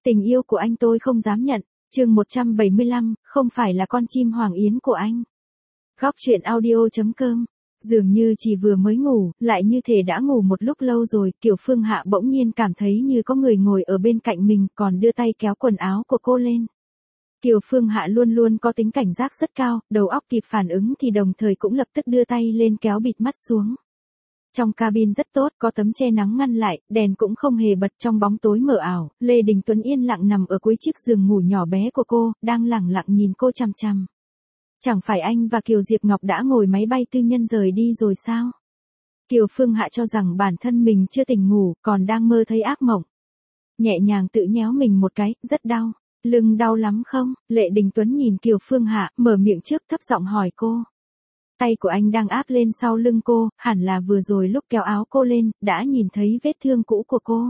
Tình yêu của anh tôi không dám nhận. Chương 175, không phải là con chim hoàng yến của anh. Góc truyện audio.com. Dường như chỉ vừa mới ngủ, lại như thể đã ngủ một lúc lâu rồi, Kiều Phương Hạ bỗng nhiên cảm thấy như có người ngồi ở bên cạnh mình, còn đưa tay kéo quần áo của cô lên. Kiều Phương Hạ luôn luôn có tính cảnh giác rất cao, đầu óc kịp phản ứng thì đồng thời cũng lập tức đưa tay lên kéo bịt mắt xuống. Trong cabin rất tốt, có tấm che nắng ngăn lại, đèn cũng không hề bật, trong bóng tối mờ ảo, Lê Đình Tuấn yên lặng nằm ở cuối chiếc giường ngủ nhỏ bé của cô, đang lẳng lặng nhìn cô chằm chằm. Chẳng phải anh và Kiều Diệp Ngọc đã ngồi máy bay tư nhân rời đi rồi sao? Kiều Phương Hạ cho rằng bản thân mình chưa tỉnh ngủ, còn đang mơ thấy ác mộng. Nhẹ nhàng tự nhéo mình một cái, rất đau. Lưng đau lắm không? Lê Đình Tuấn nhìn Kiều Phương Hạ, mở miệng trước thấp giọng hỏi cô. Tay của anh đang áp lên sau lưng cô, hẳn là vừa rồi lúc kéo áo cô lên, đã nhìn thấy vết thương cũ của cô.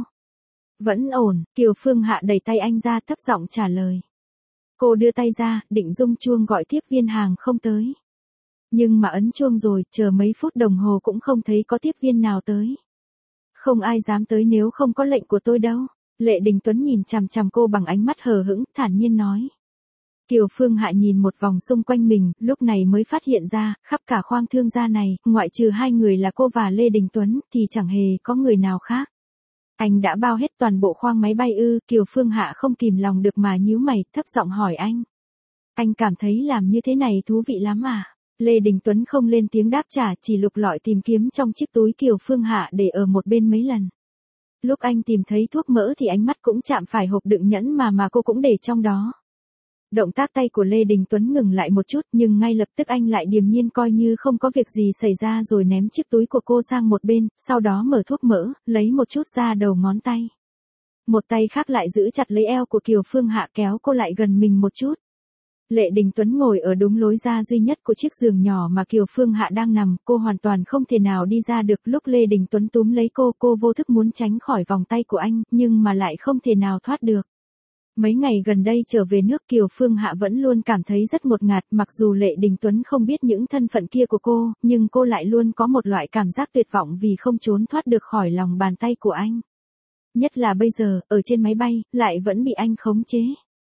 Vẫn ổn, Kiều Phương Hạ đẩy tay anh ra thấp giọng trả lời. Cô đưa tay ra, định rung chuông gọi tiếp viên hàng không tới. Nhưng mà ấn chuông rồi, chờ mấy phút đồng hồ cũng không thấy có tiếp viên nào tới. Không ai dám tới nếu không có lệnh của tôi đâu. Lê Đình Tuấn nhìn chằm chằm cô bằng ánh mắt hờ hững, thản nhiên nói. Kiều Phương Hạ nhìn một vòng xung quanh mình, lúc này mới phát hiện ra, khắp cả khoang thương gia này, ngoại trừ hai người là cô và Lê Đình Tuấn, thì chẳng hề có người nào khác. Anh đã bao hết toàn bộ khoang máy bay ư? Kiều Phương Hạ không kìm lòng được mà nhíu mày, thấp giọng hỏi anh. Anh cảm thấy làm như thế này thú vị lắm à? Lê Đình Tuấn không lên tiếng đáp trả, chỉ lục lọi tìm kiếm trong chiếc túi Kiều Phương Hạ để ở một bên mấy lần. Lúc anh tìm thấy thuốc mỡ thì ánh mắt cũng chạm phải hộp đựng nhẫn mà cô cũng để trong đó. Động tác tay của Lê Đình Tuấn ngừng lại một chút, nhưng ngay lập tức anh lại điềm nhiên coi như không có việc gì xảy ra rồi ném chiếc túi của cô sang một bên, sau đó mở thuốc mỡ, lấy một chút ra đầu ngón tay. Một tay khác lại giữ chặt lấy eo của Kiều Phương Hạ kéo cô lại gần mình một chút. Lê Đình Tuấn ngồi ở đúng lối ra duy nhất của chiếc giường nhỏ mà Kiều Phương Hạ đang nằm, cô hoàn toàn không thể nào đi ra được. Lúc Lê Đình Tuấn túm lấy cô vô thức muốn tránh khỏi vòng tay của anh, nhưng mà lại không thể nào thoát được. Mấy ngày gần đây trở về nước, Kiều Phương Hạ vẫn luôn cảm thấy rất ngột ngạt, mặc dù Lê Đình Tuấn không biết những thân phận kia của cô, nhưng cô lại luôn có một loại cảm giác tuyệt vọng vì không trốn thoát được khỏi lòng bàn tay của anh. Nhất là bây giờ, ở trên máy bay, lại vẫn bị anh khống chế.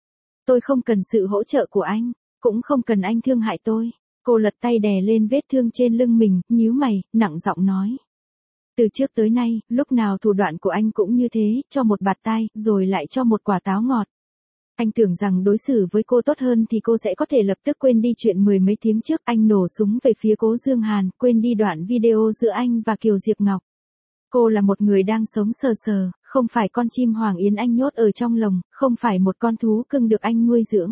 Tôi không cần sự hỗ trợ của anh, cũng không cần anh thương hại tôi. Cô lật tay đè lên vết thương trên lưng mình, nhíu mày, nặng giọng nói. Từ trước tới nay, lúc nào thủ đoạn của anh cũng như thế, cho một bạt tai, rồi lại cho một quả táo ngọt. Anh tưởng rằng đối xử với cô tốt hơn thì cô sẽ có thể lập tức quên đi chuyện mười mấy tiếng trước. Anh nổ súng về phía Cố Dương Hàn, quên đi đoạn video giữa anh và Kiều Diệp Ngọc. Cô là một người đang sống sờ sờ, không phải con chim hoàng yến anh nhốt ở trong lồng, không phải một con thú cưng được anh nuôi dưỡng.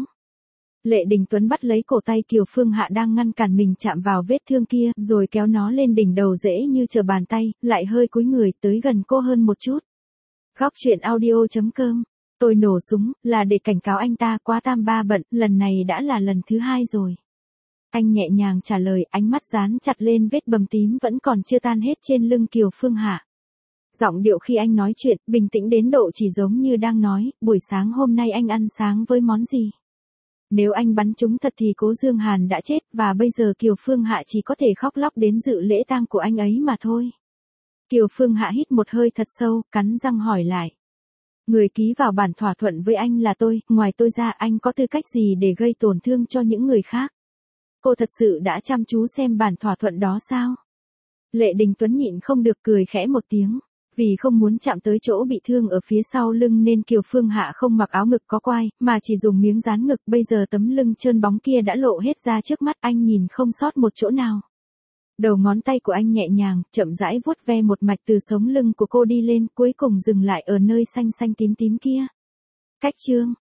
Lê Đình Tuấn bắt lấy cổ tay Kiều Phương Hạ đang ngăn cản mình chạm vào vết thương kia, rồi kéo nó lên đỉnh đầu dễ như trở bàn tay, lại hơi cúi người tới gần cô hơn một chút. Góc truyện audio.com. Tôi nổ súng, là để cảnh cáo anh ta quá tam ba bận, lần này đã là lần thứ hai rồi. Anh nhẹ nhàng trả lời, ánh mắt dán chặt lên vết bầm tím vẫn còn chưa tan hết trên lưng Kiều Phương Hạ. Giọng điệu khi anh nói chuyện, bình tĩnh đến độ chỉ giống như đang nói, buổi sáng hôm nay anh ăn sáng với món gì? Nếu anh bắn trúng thật thì Cố Dương Hàn đã chết, và bây giờ Kiều Phương Hạ chỉ có thể khóc lóc đến dự lễ tang của anh ấy mà thôi. Kiều Phương Hạ hít một hơi thật sâu, cắn răng hỏi lại. Người ký vào bản thỏa thuận với anh là tôi, ngoài tôi ra anh có tư cách gì để gây tổn thương cho những người khác? Cô thật sự đã chăm chú xem bản thỏa thuận đó sao? Lê Đình Tuấn nhịn không được cười khẽ một tiếng. Vì không muốn chạm tới chỗ bị thương ở phía sau lưng nên Kiều Phương Hạ không mặc áo ngực có quai, mà chỉ dùng miếng dán ngực. Bây giờ tấm lưng trơn bóng kia đã lộ hết ra trước mắt anh, nhìn không sót một chỗ nào. Đầu ngón tay của anh nhẹ nhàng, chậm rãi vuốt ve một mạch từ sống lưng của cô đi lên, cuối cùng dừng lại ở nơi xanh xanh tím tím kia. Cách chương.